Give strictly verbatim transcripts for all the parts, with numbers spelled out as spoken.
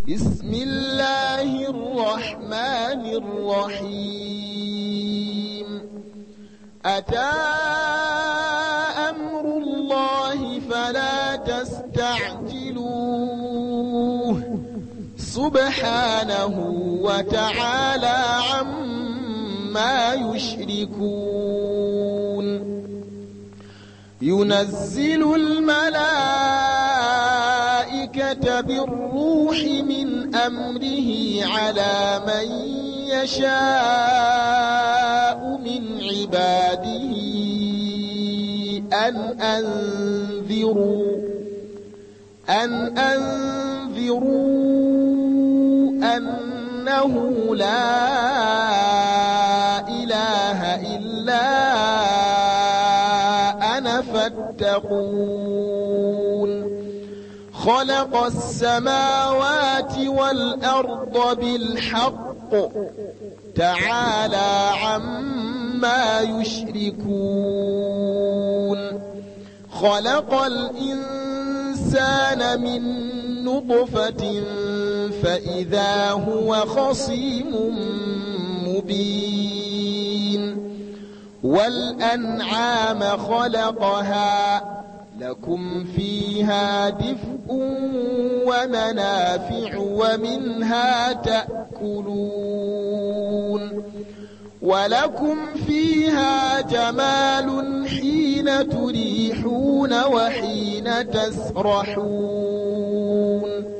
بسم الله الرحمن الرحيم أتى أمر الله فلا تستعجلوه سبحانه وتعالى عما يشركون ينزل الملائكة بالروح من أمره على من يشاء من عباده أن أنذروا أن أنذروا أنه لا إله إلا أنا فاتقون خلق السماوات والأرض بالحق تعالى عما يشركون خلق الإنسان من نطفة فإذا هو خصيم مبين والأنعام خلقها لكم فيها دفء ومنافع ومنها تأكلون ولكم فيها جمال حين تريحون وحين تسرحون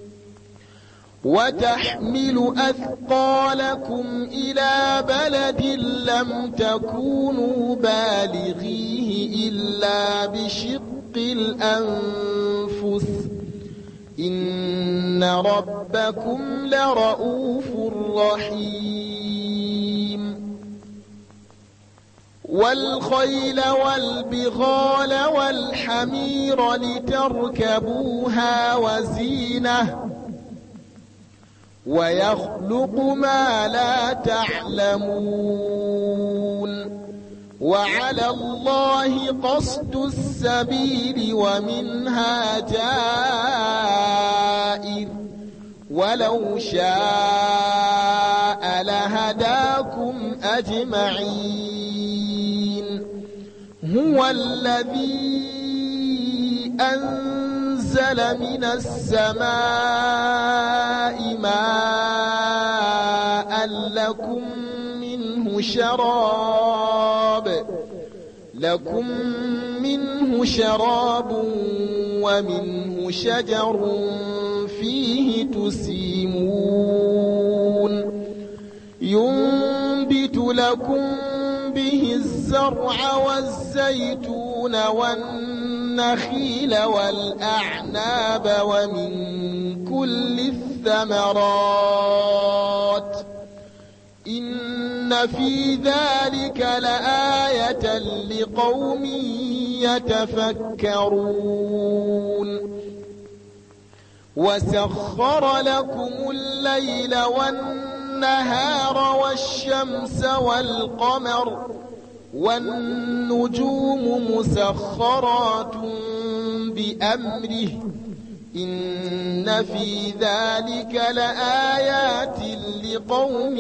وتحمل أثقالكم إلى بلد لم تكونوا بالغيه إلا بشق الأنفس إن ربكم لرؤوف رحيم والخيل والبغال والحمير لتركبوها وزينة ويخلق ما لا تعلمون وعلى الله قصد السبيل ومنها جائر ولو شاء لهداكم أجمعين هو الذي أنزل من السماء ماء لكم منه شراب لكم منه شراب ومنه شجر فيه تسيمون ينبت لكم به الزرع والزيتون والنخيل والأعناب ومن كل الثمرات إن في ذلك لآية لقوم يتفكرون وسخر لكم الليل والنهار والشمس والقمر والنجوم مسخرات بأمره إن في ذلك لآيات لقوم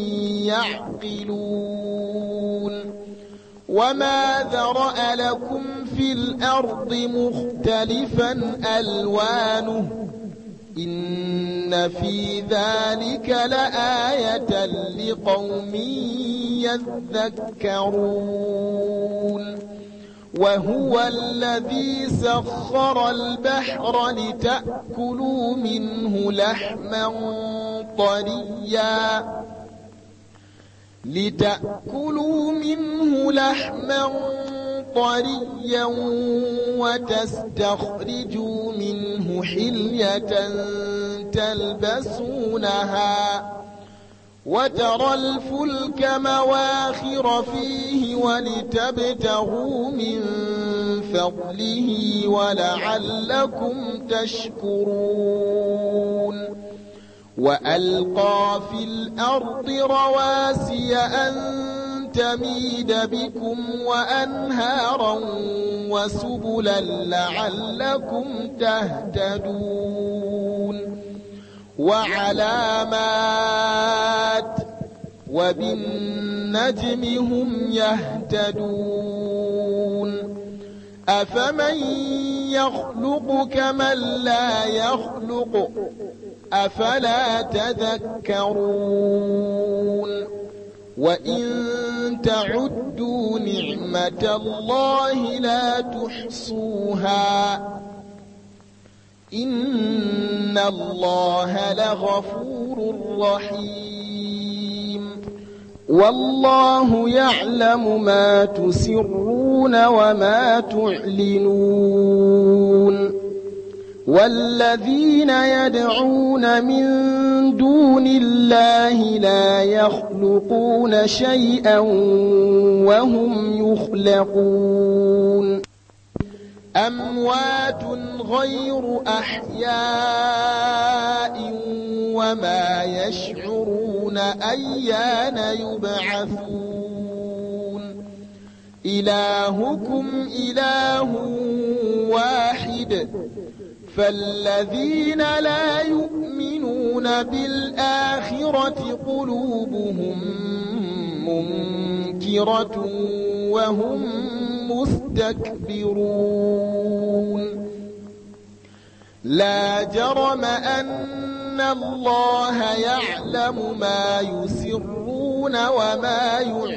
يعقلون وما ذرأ لكم في الأرض مختلفا ألوانه إن في ذلك لآية لقوم يذكرون وهو الذي سخر البحر لتأكلوا منه لحما طريا لتأكلوا منه لحما طريا وتستخرجوا منه حلية تلبسونها وترى الفلك مواخر فيه ولتبتغوا من فضله ولعلكم تشكرون وألقى في الأرض رواسي أن تميد بكم وأنهارا وسبلا لعلكم تهتدون وعلامات وبالنجم هم يهتدون أفمن يخلق كمن لا يخلق أفلا تذكرون وإن تعدوا نعمة الله لا تحصوها إن الله لغفور رحيم والله يعلم ما تسرون وما تعلنون والذين يدعون من دون الله لا يخلقون شيئا وهم يخلقون أموات غير أحياء وما يشعرون أيان يبعثون إلهكم إله واحد فالذين لا يؤمنون بالآخرة قلوبهم منكرة وهم مستكبرون لا جرم أن الله يعلم ما يسرون وما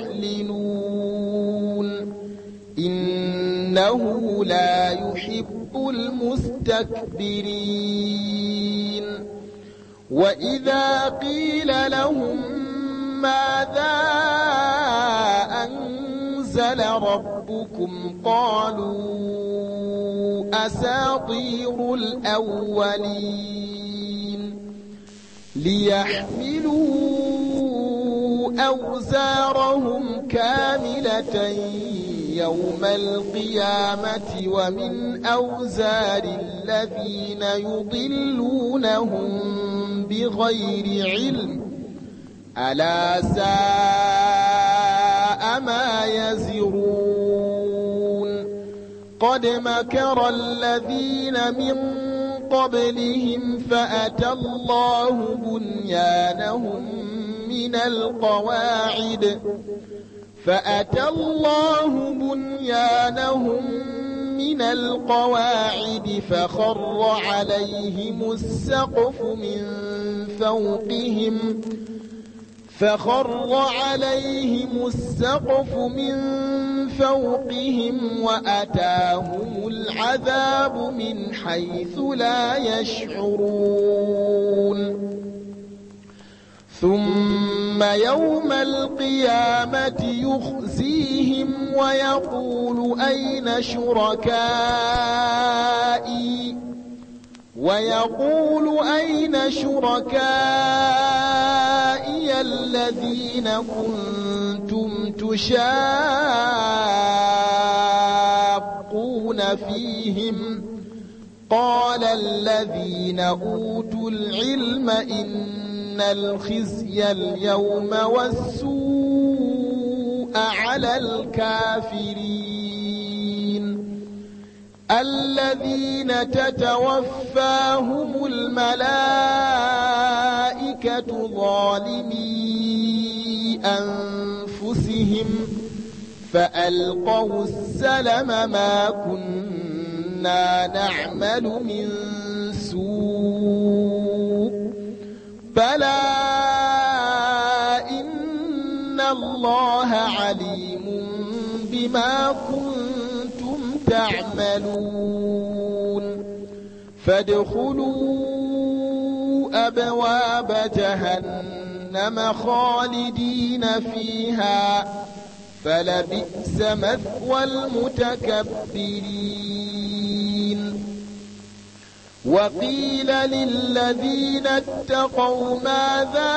يعلنون إنه لا يحب المستكبرين وإذا قيل لهم ماذا أنزل ربكم قالوا أساطير الأولين ليحملوا أوزارهم كاملة يوم القيامة ومن أوزار الذين يضلونهم بغير علم ألا ساء ما يزرون قد مكر الذين من قبلهم فأتى الله بنيانهم من القواعد فأتى الله بنيانهم من القواعد فخر عليهم السقف من فوقهم فخر عليهم السقف من فوقهم وأتاهم العذاب من حيث لا يشعرون ثم يوم القيامة يخزيهم ويقول أين شركائي ويقول أين شركائي الذين كنتم تشاقون فيهم قال الذين أوتوا العلم إن الخزي اليوم والسوء على الكافرين الذين تتوفاهم الملائكة ظالمي أنفسهم فألقوا السلم ما كنا نعمل من سوء بلى إن الله عليم بما كنتم تعملون فادخلوا أبواب جهنم خالدين فيها فلبئس مثوى المتكبرين وقيل للذين اتقوا ماذا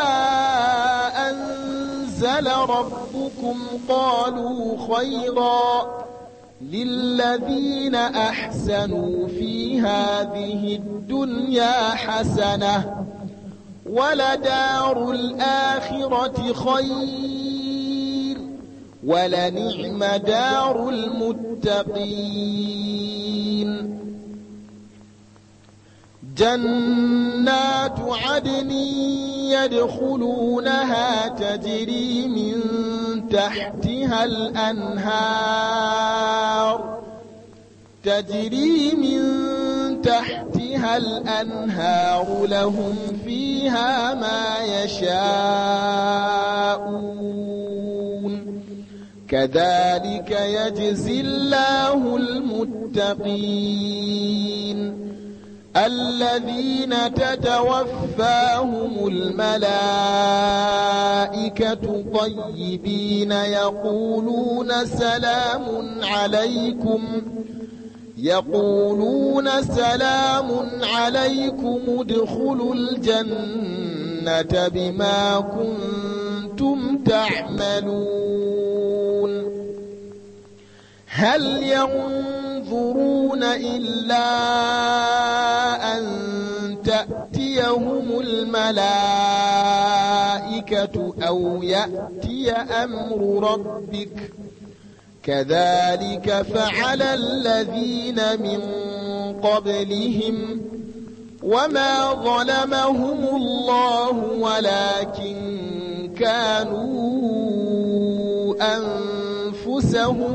أنزل ربكم قالوا خيرا للذين أحسنوا في هذه الدنيا حسنة ولدار الآخرة خير ولنعم دار المتقين جنات عدن يدخلونها تجري من تحتها الأنهار تجري من تحتها الأنهار لهم فيها ما يشاءون كذلك يجزي الله المتقين الذين تتوفاهم الملائكة طيبين يقولون سلام عليكم يقولون سلام عليكم ادخلوا الجنة بما كنتم تعملون هل ينظرون إلا أن تأتيهم الملائكة أو يأتي أمر ربك كذلك فعل الذين من قبلهم وما ظلمهم الله ولكن كانوا أنفسهم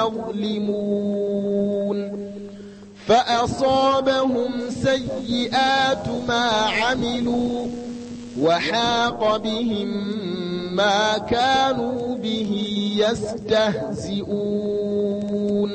يظلمون فأصابهم سيئات ما عملوا وحاق بهم ما كانوا به يستهزئون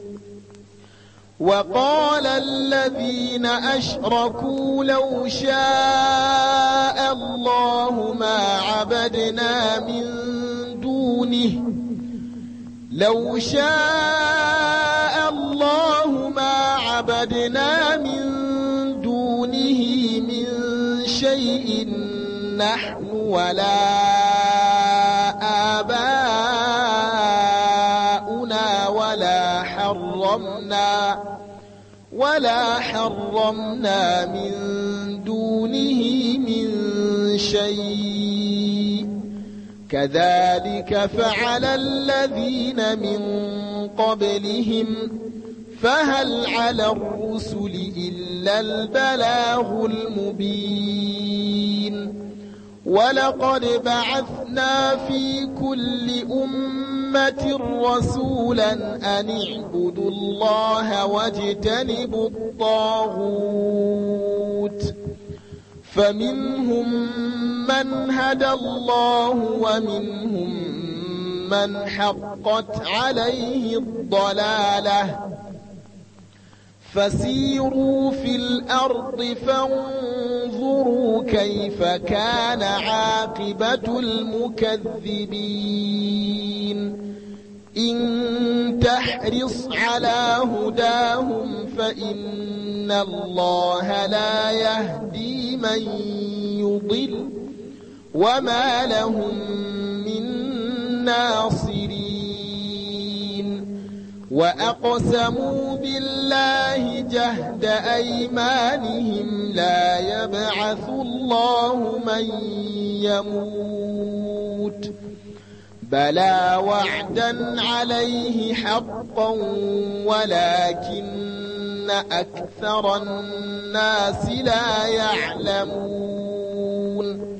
وقال الذين أشركوا لو شاء الله ما عبدنا من دونه لو شاء الله ما عبدنا من دونه من شيء نحن ولا آباؤنا ولا حرمنا ولا حرمنا من دونه من شيء كذلك فعل الذين من قبلهم فهل على الرسل إلا البلاغ المبين ولقد بعثنا في كل أمة رسولا أن اعبدوا الله واجتنبوا الطاغوت فمنهم من هدى الله ومنهم من حقت عليه الضلالة فسيروا في الأرض فانظروا كيف كان عاقبة المكذبين إن تحرص على هداهم فإن الله لا يهدي من يضل وما لهم من ناصرين وأقسموا بالله جهد أيمانهم لا يبعث الله من يموت بلى وعدا عليه حقا ولكن أكثر الناس لا يعلمون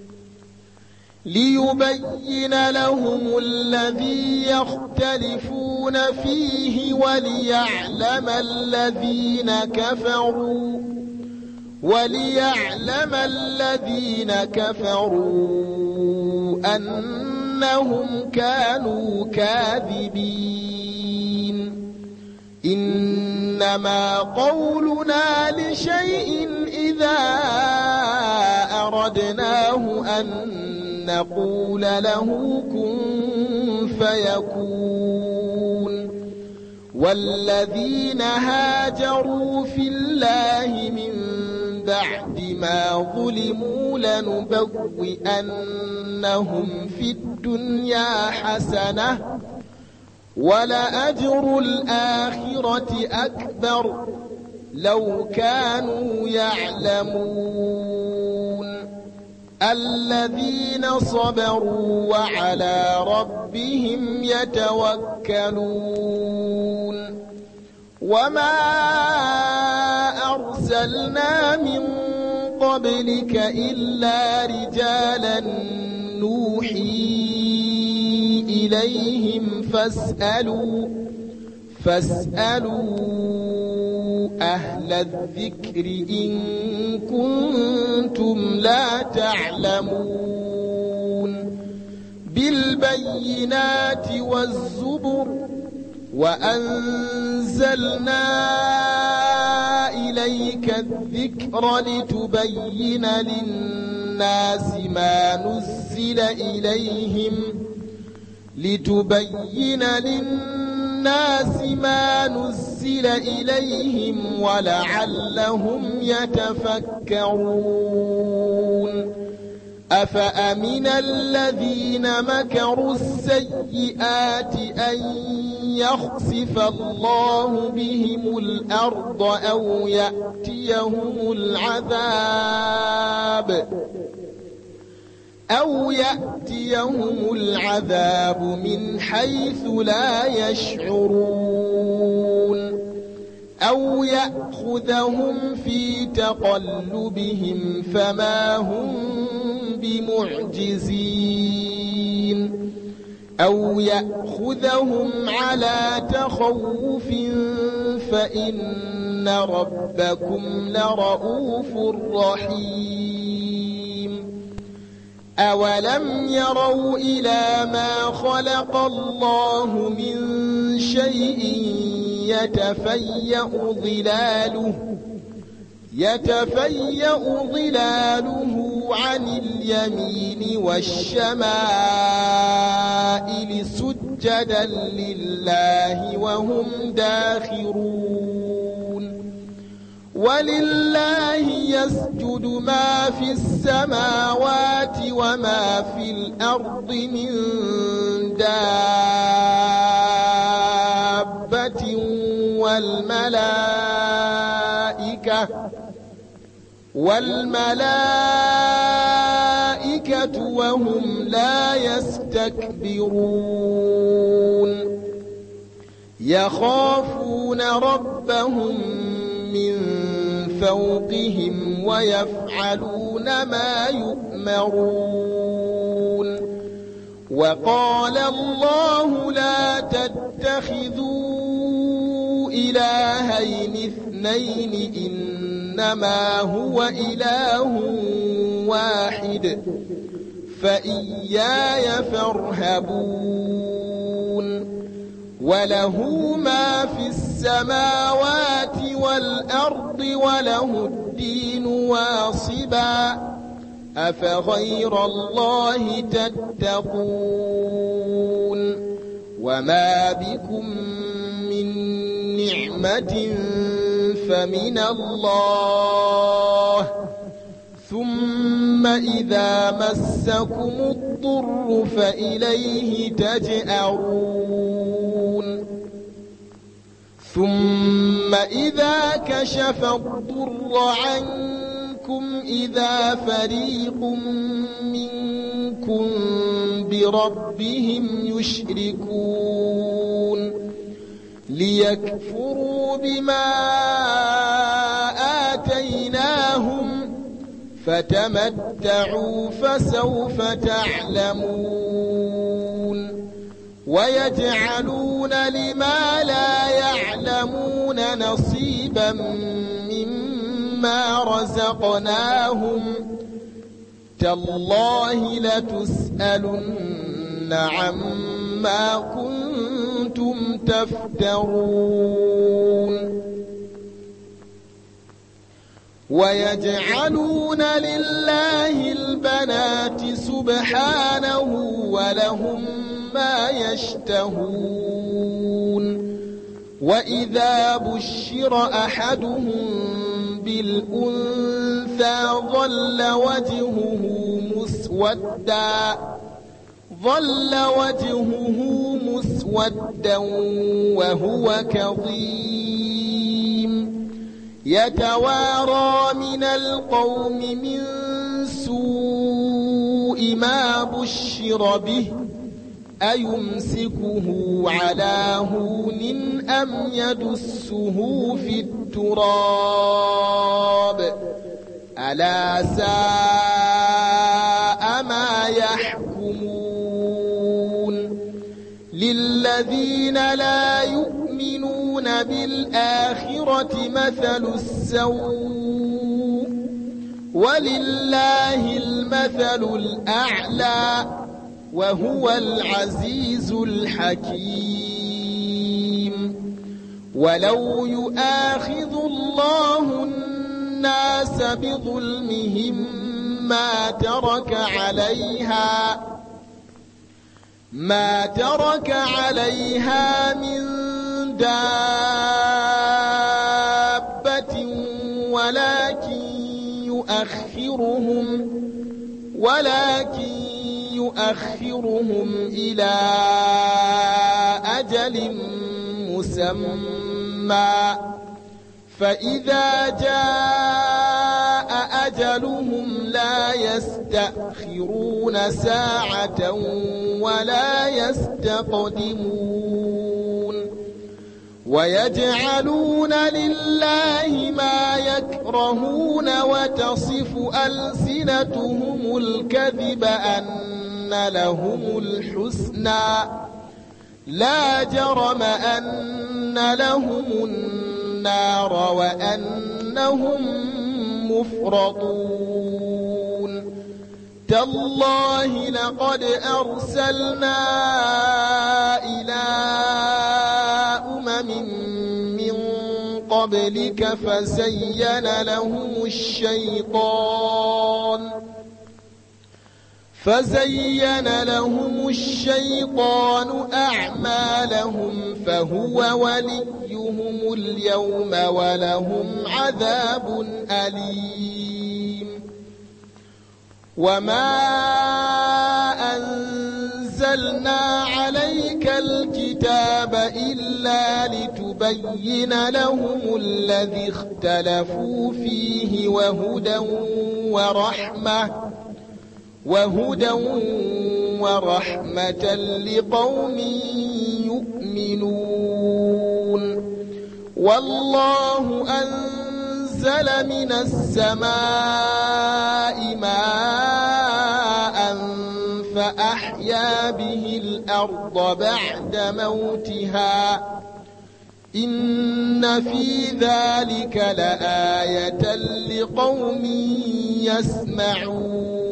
ليبين لهم الذي يختلفون فيه وليعلم الذين كفروا وليعلم الذين كفروا أنهم كانوا كاذبين إنما قولنا لشيء إذا أردناه أن نقول له كن فيكون والذين هاجروا في الله من بعد ما ظلموا لنبوئنهم في الدنيا حسنة ولأجر الآخرة أكبر لو كانوا يعلمون الذين صبروا وعلى ربهم يتوكلون وما أرسلنا أرسلنا من قبلك إلا رجالا نوحي إليهم فاسألوا فاسألوا أهل الذكر إن كنتم لا تعلمون بالبينات والزبر وأنزلنا إليك الذكر لتبين للناس ما نزل إليهم لتبين للناس ما نزل إليهم ولعلهم يتفكرون أفأمن الذين مكروا السيئات أن يخسف الله بهم الأرض أو يأتيهم العذاب أو يأتيهم العذاب من حيث لا يشعرون أو يأخذهم في تقلبهم فما هم بمعجزين أو يأخذهم على تخوف فإن ربكم لرؤوف رحيم أولم يروا إلى ما خلق الله من شيء يتفيأ ظلاله يتفيأ ظلاله عن اليمين والشمائل سجدا لله وهم داخرون ولله يسجد ما في السماوات وما في الأرض من دابة والملائكة والملائكة وهم لا يستكبرون يخافون ربهم من فوقهم ويفعلون ما يؤمرون وقال الله لا تتخذوا إلهين اثنين إنما هو إله واحد فإياي فارهبون وله ما في السماوات والأرض وله الدين واصبا أفغير الله تتقون وما بكم من نعمة فمن الله ثم إذا مسكم الضر فإليه تجأرون ثم إذا كشف الضر عنكم إذا فريق منكم بربهم يشركون ليكفروا بما آتيناهم فتمتعوا فسوف تعلمون ويجعلون لما لا يعلمون نصيبا مما رزقناهم تالله لتسألن عما كنتم تفترون ويجعلون لله البنات سبحانه ولهم ما يشتهون وإذا بشر أحدهم بالأنثى ظل وجهه مسودا ظل وجهه مسودا وهو كظيم يتوارى من القوم من سوء ما بشر به أيمسكه على هون أم يدسه في التراب ألا ساء ما يحكمون للذين لا يؤمنون بالآخرة مثل السوء ولله المثل الأعلى وهو العزيز الحكيم ولو يؤاخذ الله الناس بظلمهم ما ترك عليها ما ترك عليها من دابة ولكن يؤخرهم ولكن يؤخرهم إلى أجل مسمى فإذا جاء أجلهم لا يستأخرون ساعة ولا يستقدمون ويجعلون لله ما يكرهون وتصف ألسنتهم الكذب أن لهم الحسنى لا جرم أن لهم النار وأنهم مفرطون تالله لقد أرسلنا إلى أمم من قبلك فزين لهم الشيطان فزين لهم الشيطان أعمالهم فهو وليهم اليوم ولهم عذاب أليم وما أنزلنا عليك الكتاب إلا لتبين لهم الذي اختلفوا فيه وهدى ورحمة وهدى ورحمة لقوم يؤمنون والله أنزل من السماء ماء فأحيا به الأرض بعد موتها إن في ذلك لآية لقوم يسمعون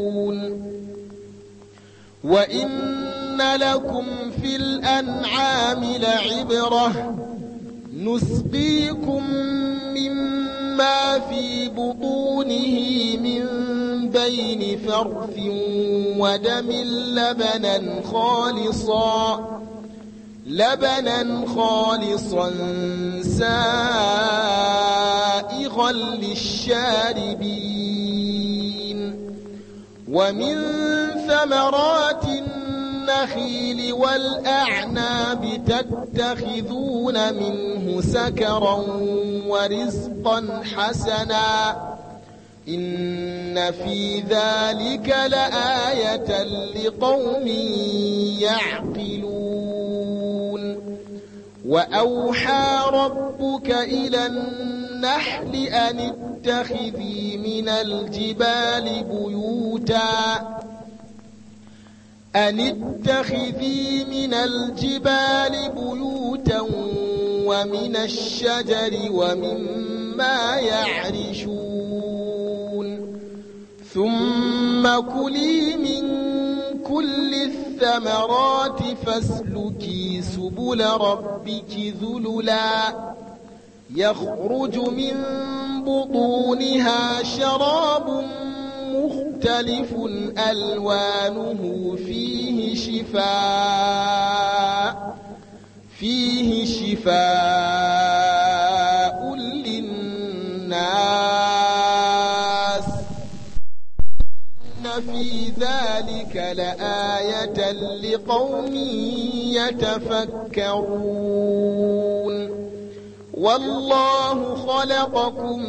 وإن لكم في الأنعام لعبرة نسقيكم مما في بطونه من بين فرث ودم لبنا خالصا لبنا خالصا سائغا للشاربين ومن ثمرات النخيل والأعناب تتخذون منه سكرا ورزقا حسنا إن في ذلك لآية لقوم يعقلون وأوحى ربك إلى النحل أن اتخذي من الجبال بيوتا أن اتخذي من الجبال بيوتا ومن الشجر ومما يعرشون ثم كلي من كل الثمرات فاسلكي سبل ربك ذللا يخرج من بطونها شراب مختلف ألوانه فيه شفاء فيه شفاء للناس إن في ذلك لآية لقوم يتفكرون والله خلقكم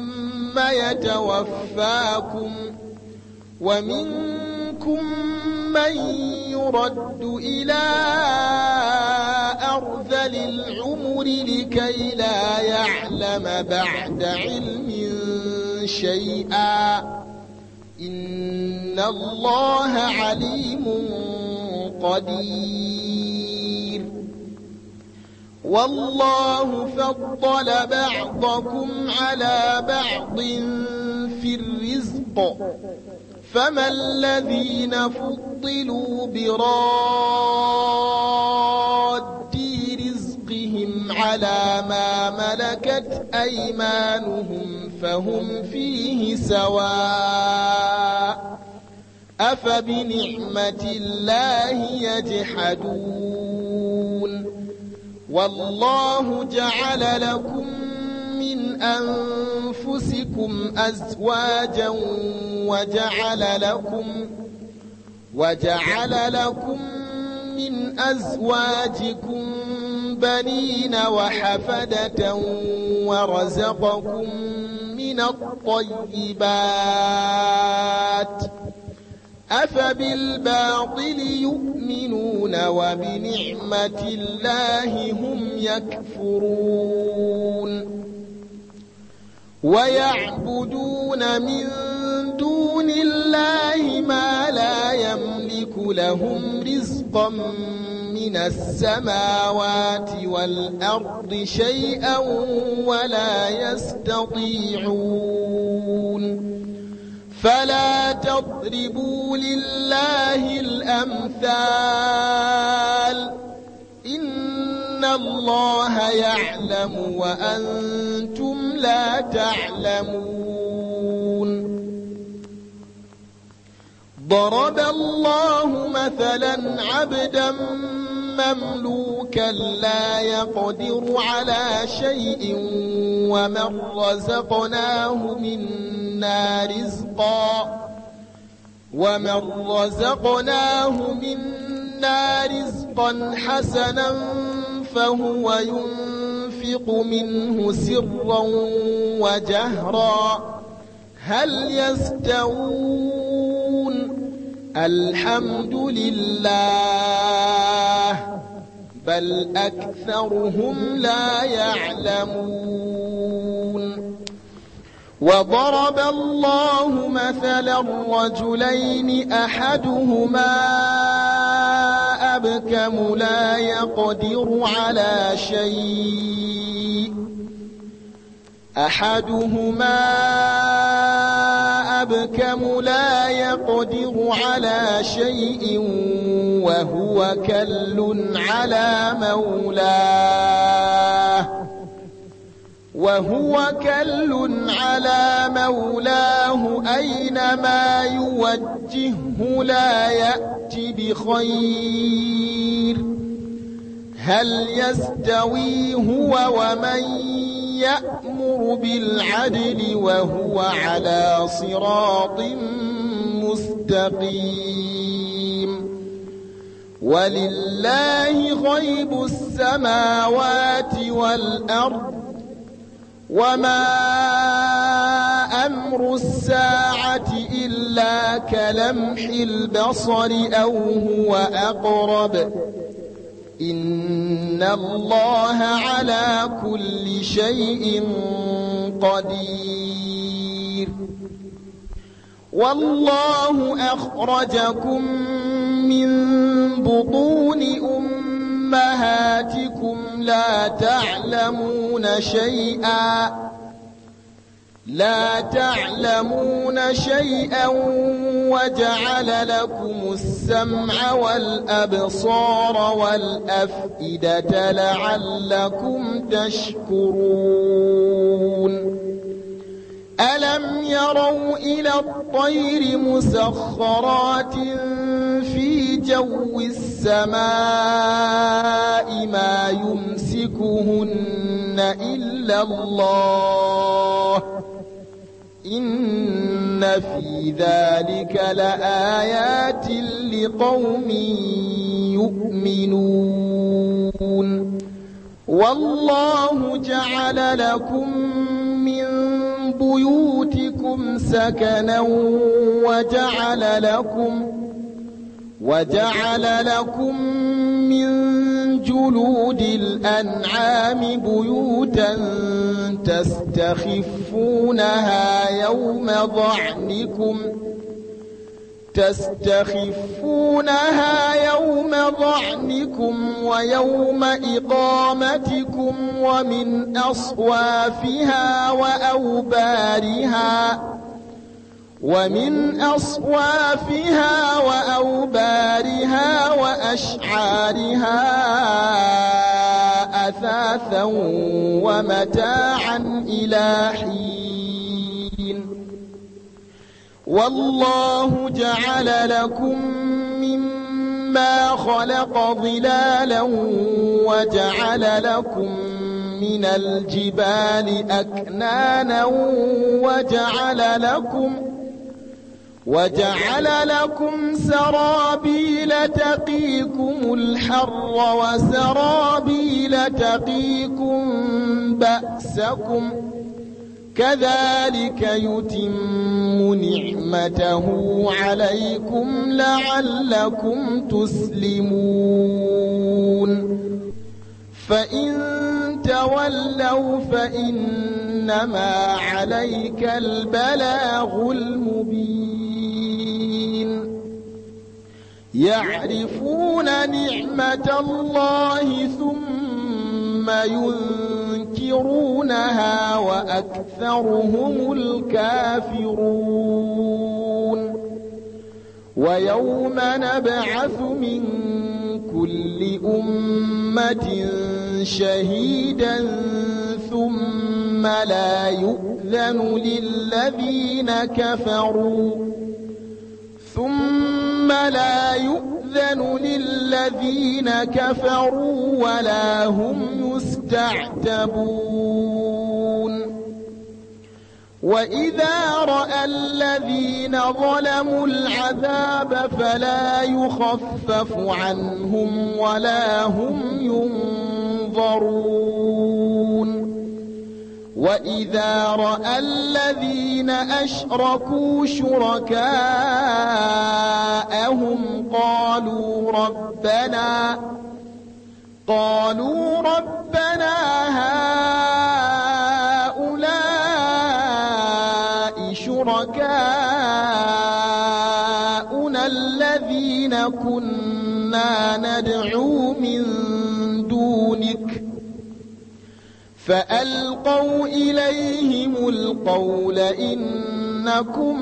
ثم يتوفاكم ومنكم من يرد إلى أرذل العمر لكي لا يعلم بعد علم شيئا إن الله عليم قدير والله فضل بعضكم على بعض في الرزق فما الذين فضلوا براد رزقهم على ما ملكت أيمانهم فهم فيه سواء أفبنعمة الله يجحدون والله جعل لكم من أنفسكم أزواجا وجعل لكم وجعل لكم من أزواجكم بنين وحفدة ورزقكم من الطيبات أفبالباطل يؤمنون وبنعمة الله هم يكفرون ويعبدون من دون الله ما لا يملك لهم رزقا من السماوات والأرض شيئا ولا يستطيعون فلا تضربوا لله الأمثال إن الله يعلم وأنتم لا تعلمون ضرب الله مثلا عبدا مملوكا لا يقدر على شيء ومن رزقناه منا رزقا ومن رزقناه منا رزقا حسنا فهو ينفق منه سرا وجهرا هل يستوون الحمد لله بل أكثرهم لا يعلمون وضرب الله مثلا رجلين أحدهما أبكم لا يقدر على شيء أحدهما أبكم لا يقدر على شيء وهو كل على مولاه وهو كل على مولاه أينما يوجهه لا يأتي بخير هل يستوي هو ومن يأمر بالعدل وهو على صراط مستقيم ولله غيب السماوات والأرض وما أمر الساعة إلا كلمح البصر أو هو أقرب إن الله على كل شيء قدير والله أخرجكم من بطون أمهاتكم لا تعلمون شيئا لا تعلمون شيئا وجعل لكم السمع والأبصار والأفئدة لعلكم تشكرون ألم يروا إلى الطير مسخرات في جو السماء ما يمسكهن إلا الله إن في ذلك لآيات لقوم يؤمنون والله جعل لكم من بيوتكم سكنا وجعل لكم وجعل لكم من جلود الأنعام بيوتا تستخفونها يوم ضعنكم تستخفونها يوم ضعنكم ويوم إقامتكم ومن أصوافها وأوبارها ومن أصوافها وأوبارها وأشعارها أثاثا ومتاعا إلى حين والله جعل لكم مما خلق ظلالا وجعل لكم من الجبال أكنانا وجعل لكم وجعل لكم سرابيل تقيكم الحر وسرابيل تقيكم بأسكم كذلك يتم نعمته عليكم لعلكم تسلمون فإن تولوا فإنما عليك البلاغ المبين يعرفون نعمة الله ثم ينكرونها وأكثرهم الكافرون ويوم نبعث من كل أمة شهيدا ثم لا يؤذن للذين كفروا ثم لا يؤذن للذين كفروا ولا هم يستعتبون وإذا رأى الذين ظلموا العذاب فلا يخفف عنهم ولا هم ينظرون وإذا رأى الذين أشركوا شركاءهم قالوا ربنا قالوا ربنا هؤلاء شركاؤنا الذين كنا ندعو من دونك فألقوا إليهم القول إنكم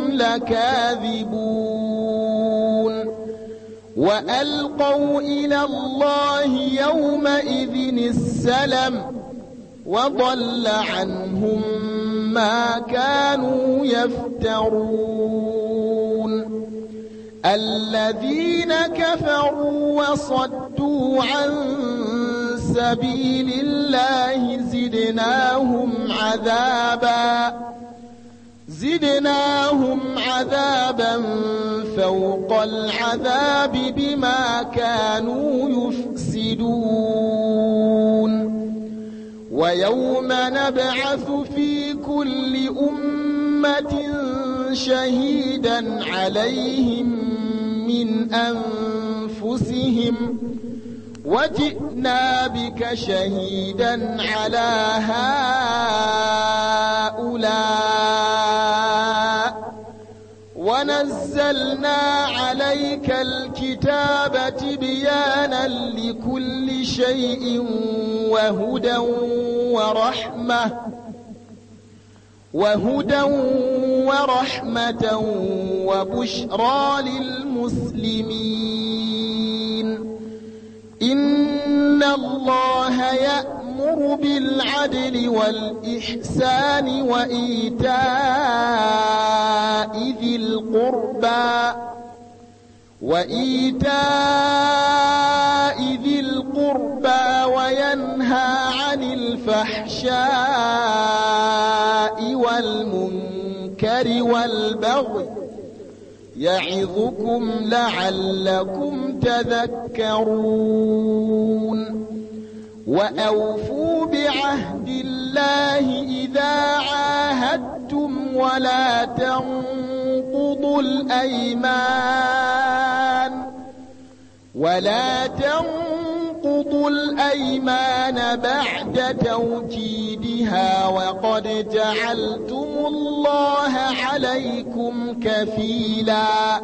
لكاذبون وألقوا إلى الله يومئذ السلم وضل عنهم ما كانوا يفترون الذين كفروا وصدوا عن سبيل الله زدناهم عذابا زدناهم عذابا فوق العذاب بما كانوا يفسدون ويوم نبعث في كل أمة شهيدا عليهم من أنفسهم وجئنا بك شهيدا على هؤلاء ونزلنا عليك الكتاب تبيانا لكل شيء وهدى ورحمة وهدى ورحمة وبشرى للمسلمين إن الله يأمر بالعدل والإحسان وإيتاء ذي القربى وإيتاء ذي القربى وينهى عن الفحشاء والمنكر والبغي يعظكم لعلكم تذكرون وأوفوا بعهد الله إذا عاهدتم ولا تنقضوا الأيمان ولا تنقضوا الأيمان بعد توكيدها وقد جعلتم الله عليكم كفيلا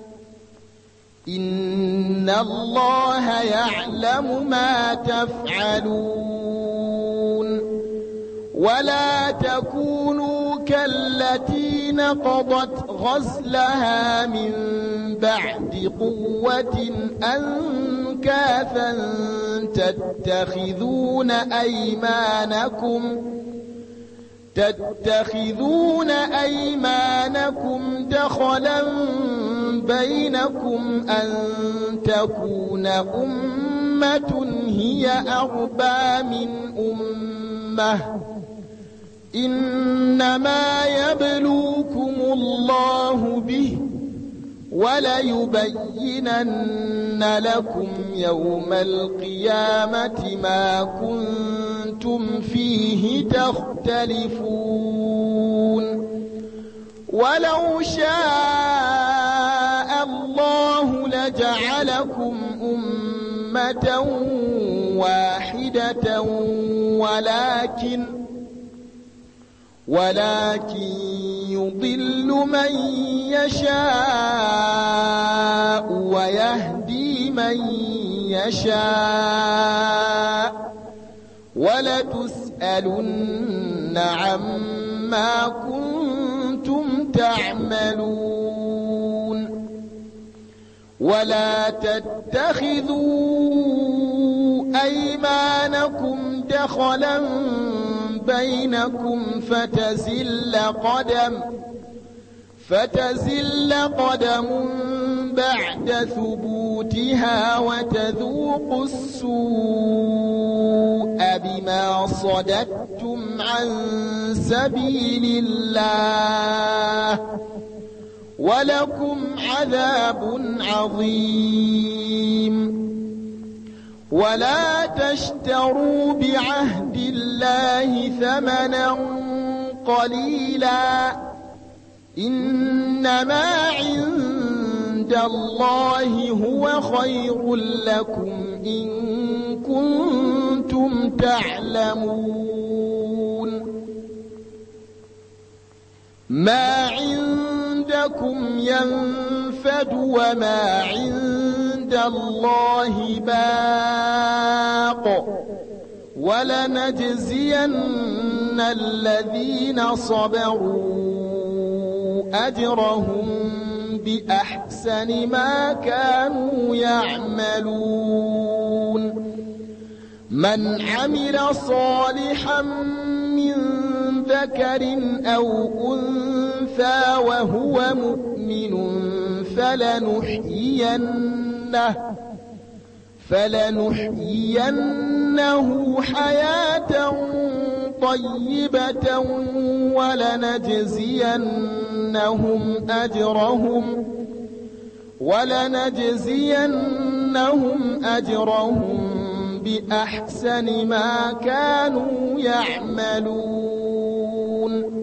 إن الله يعلم ما تفعلون ولا تكونوا كالتي نقضت غزلها من بعد قوة أنكاثا تتخذون أيمانكم تتخذون أيمانكم دخلا بينكم أن تكون أمة هي أربى من أمة إنما يبلوكم الله به وليبينن لكم يوم القيامة ما كنتم فيه تختلفون ولو شاء الله لجعلكم أمة واحدة ولكن ولكن يضل من يشاء ويهدي من يشاء ولتسألن عما كنتم تعملون ولا تتخذوا أيمانكم دخلا بينكم فتزل قدم فتزل قدم بعد ثبوتها وتذوقوا السوء بما صددتم عن سبيل الله ولكم عذاب عظيم ولا تشتروا بعهد الله ثمنا قليلا إنما عند الله هو خير لكم إن كنتم تعلمون ما عندكم ينفد وما عند الله باق ولنجزين الذين صبروا أجرهم بأحسن ما كانوا يعملون من عمل صالحا من ذكر أو أنثى وهو مؤمن فلنحيينه فلنحيينه حياة طيبة ولنجزينهم أجرهم ولنجزينهم أجرهم بأحسن ما كانوا يعملون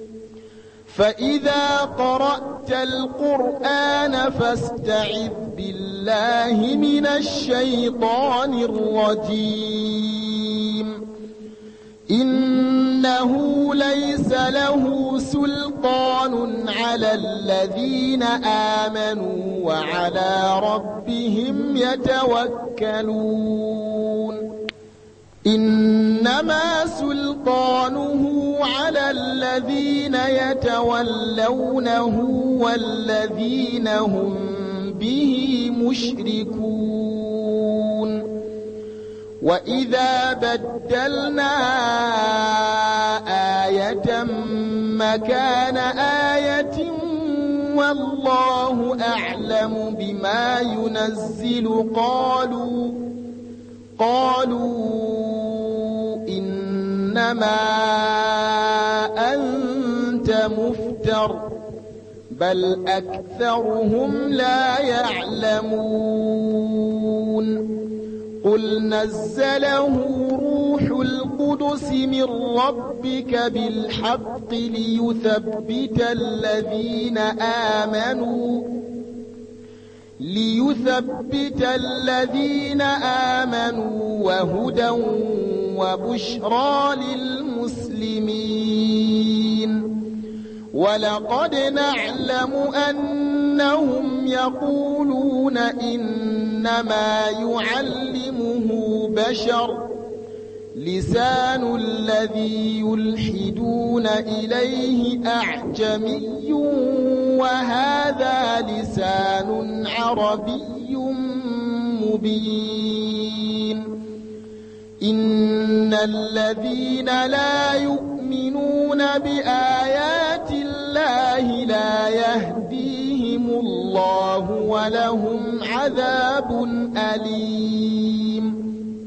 فإذا قرأت القرآن فاستعذ بالله من الشيطان الرجيم إنه ليس له سلطان على الذين آمنوا وعلى ربهم يتوكلون إنما سلطانه على الذين يتولونه والذين هم به مشركون وإذا بدلنا آية مكان آية والله أعلم بما ينزل قالوا قالوا إنما أنت مفتر بل أكثرهم لا يعلمون قل نزله روح القدس من ربك بالحق ليثبت الذين آمنوا ليثبت الذين آمنوا وهدى وبشرى للمسلمين. ولقد نعلم أنهم يقولون إنما يعلمه بشر لسان الذي يلحدون إليه أعجمي وهذا لسان عربي مبين. إن الذين لا يؤمنون بآيات الله لا يهديهم الله ولهم عذاب أليم.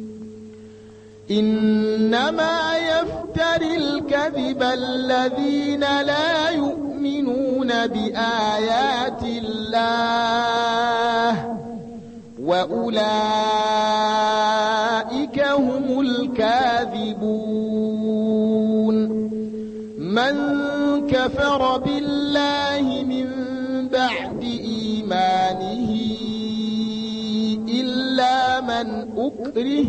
إنما يفتري الكذب الذين لا يؤمنون بآيات الله وأولئك هم الكاذبون. من كفر بالله من بعد إيمانه إلا من أكره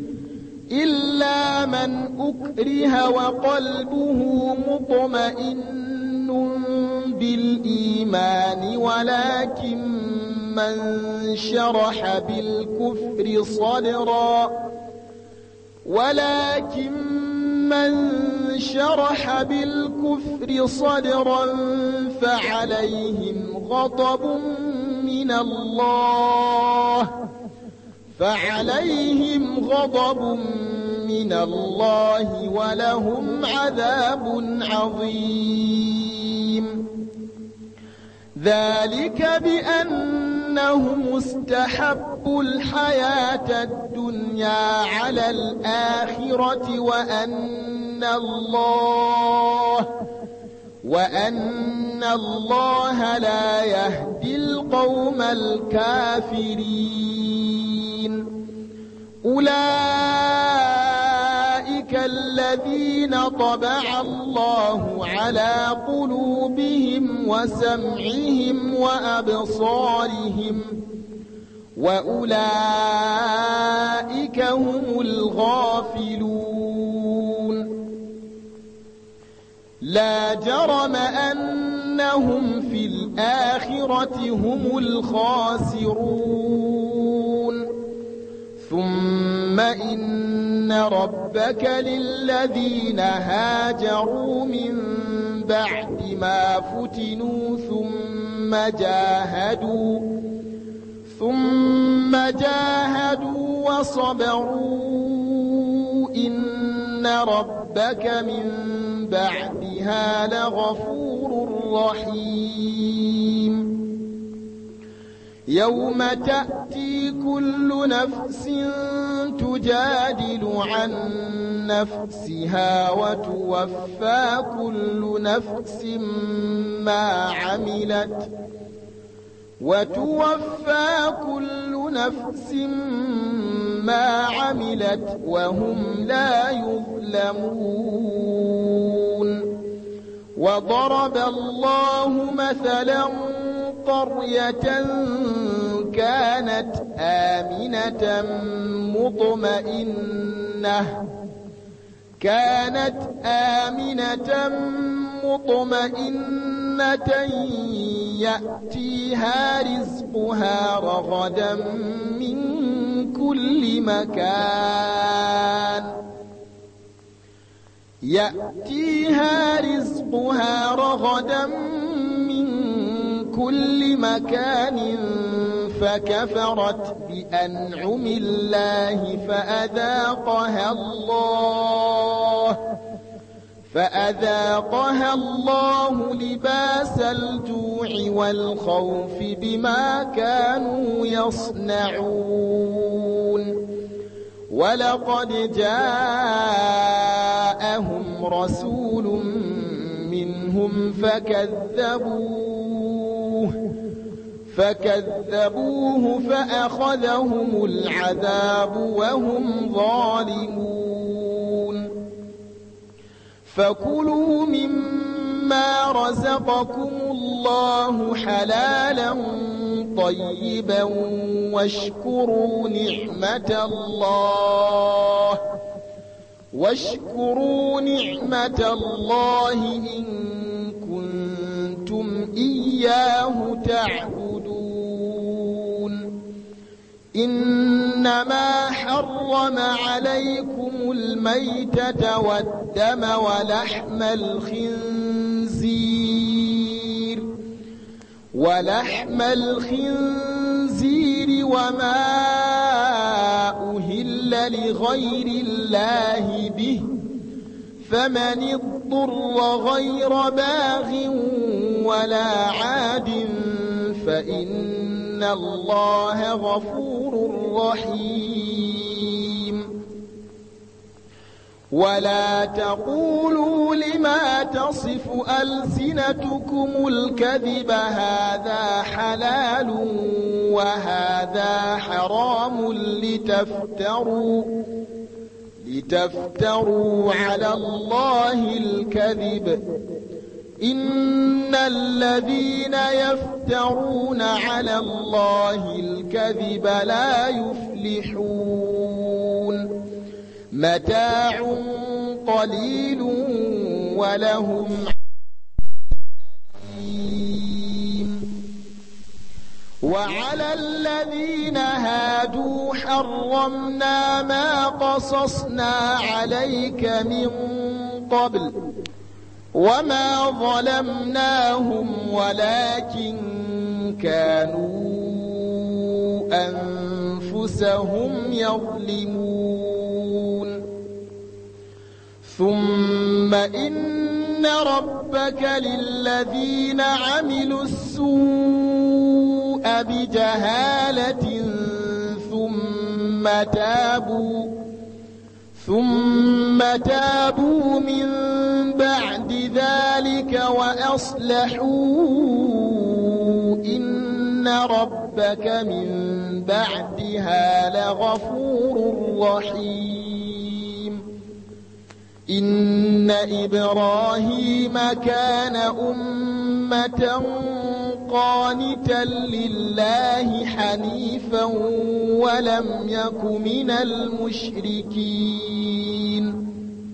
إلا من أكره وقلبه مطمئن بالإيمان ولكن من شرح بالكفر صدرا ولكن من شرح بالكفر صدرا فعليهم غضب من الله فعليهم غضب من الله ولهم عذاب عظيم. ذلك بأنهم استحبوا الحياة الدنيا على الآخرة وأن الله وأن الله لا يهدي القوم الكافرين. أولئك الذين طبع الله على قلوبهم وسمعهم وأبصارهم وأولئك هم الغافلون. لا جرم أنهم في الآخرة هم الخاسرون. ثم إن ربك للذين هاجروا من بعد ما فتنوا ثم جاهدوا ثم جاهدوا وصبروا إن ربك من بعدها لغفور رحيم. يوم تأتي كل نفس تجادل عن نفسها وتوفى كل نفس ما عملت وتوفى كل نفس ما عملت وهم لا يظلمون. وضرب الله مثلا قرية كانت آمنة مطمئنة كانت آمنة مطمئنة يأتيها رزقها رغدا من كل مكان يأتيها رزقها رغدا من كل مكان فكفرت بأنعم الله فأذاقها الله فأذاقها الله لباس الجوع والخوف بما كانوا يصنعون. ولقد جاءهم رسول منهم فكذبوه فكذبوه فأخذهم العذاب وهم ظالمون. فكلوا مما رزقكم الله الله حلالا طيبا واشكروا نعمة الله واشكروا نعمة الله إن كنتم إياه تعبدون إنما حرم عليكم الميتة والدم ولحم الخنزير ولحم الخنزير وما أهل لغير الله به فمن اضطر غير باغ ولا عاد فإن الله غفور رحيم ولا تقولوا لما تصف ألسنتكم الكذب هذا حلال وهذا حرام لتفتروا لتفتروا على الله الكذب إن الذين يفترون على الله الكذب لا يفلحون متاع قليل ولهم أليم وعلى الذين هادوا حرمنا ما قصصنا عليك من قبل وما ظلمناهم ولكن كانوا أنفسهم يظلمون ثم إن ربك للذين عملوا السوء بجهالة ثم تابوا ثم تابوا من بعد ذلك وأصلحوا إن ربك من بعدها لغفور رحيم إن إبراهيم كان أمة قانتا لله حنيفا ولم يك من المشركين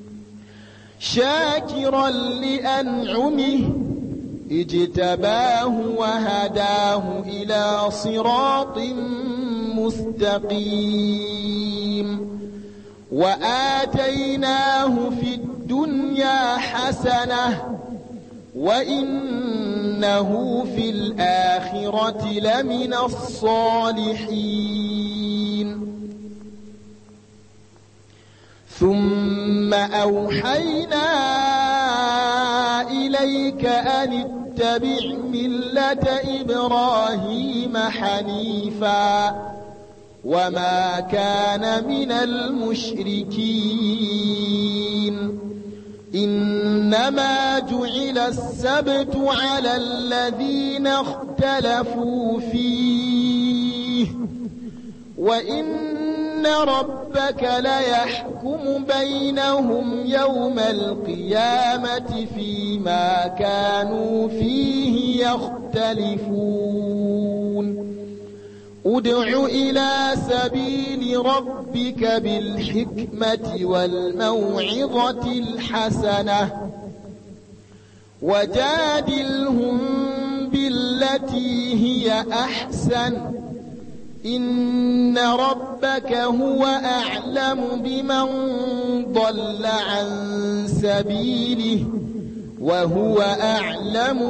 شاكرا لأنعمه اجتباه وهداه إلى صراط مستقيم وآتيناه في الدنيا حسنة وإنه في الآخرة لمن الصالحين ثم أوحينا إليك أن اتبع ملة إبراهيم حنيفا وما كان من المشركين إنما جعل السبت على الذين اختلفوا فيه وإن ربك ليحكم بينهم يوم القيامة فيما كانوا فيه يختلفون ادع إلى سبيل ربك بالحكمة والموعظة الحسنة وجادلهم بالتي هي أحسن إن ربك هو أعلم بمن ضل عن سبيله وهو أعلم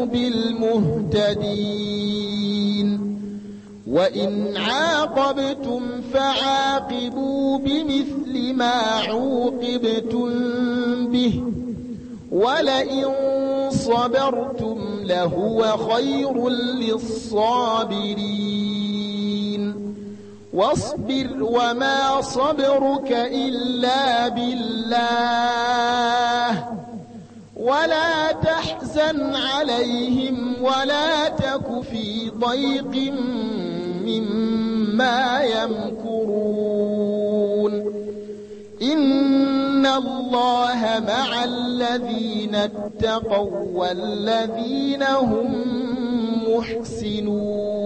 بالمهتدين وإن عاقبتم فعاقبوا بمثل ما عوقبتم به ولئن صبرتم لهو خير للصابرين واصبر وما صبرك إلا بالله ولا تحزن عليهم ولا تك في ضيق مما يمكرون إن الله مع الذين اتقوا والذين هم محسنون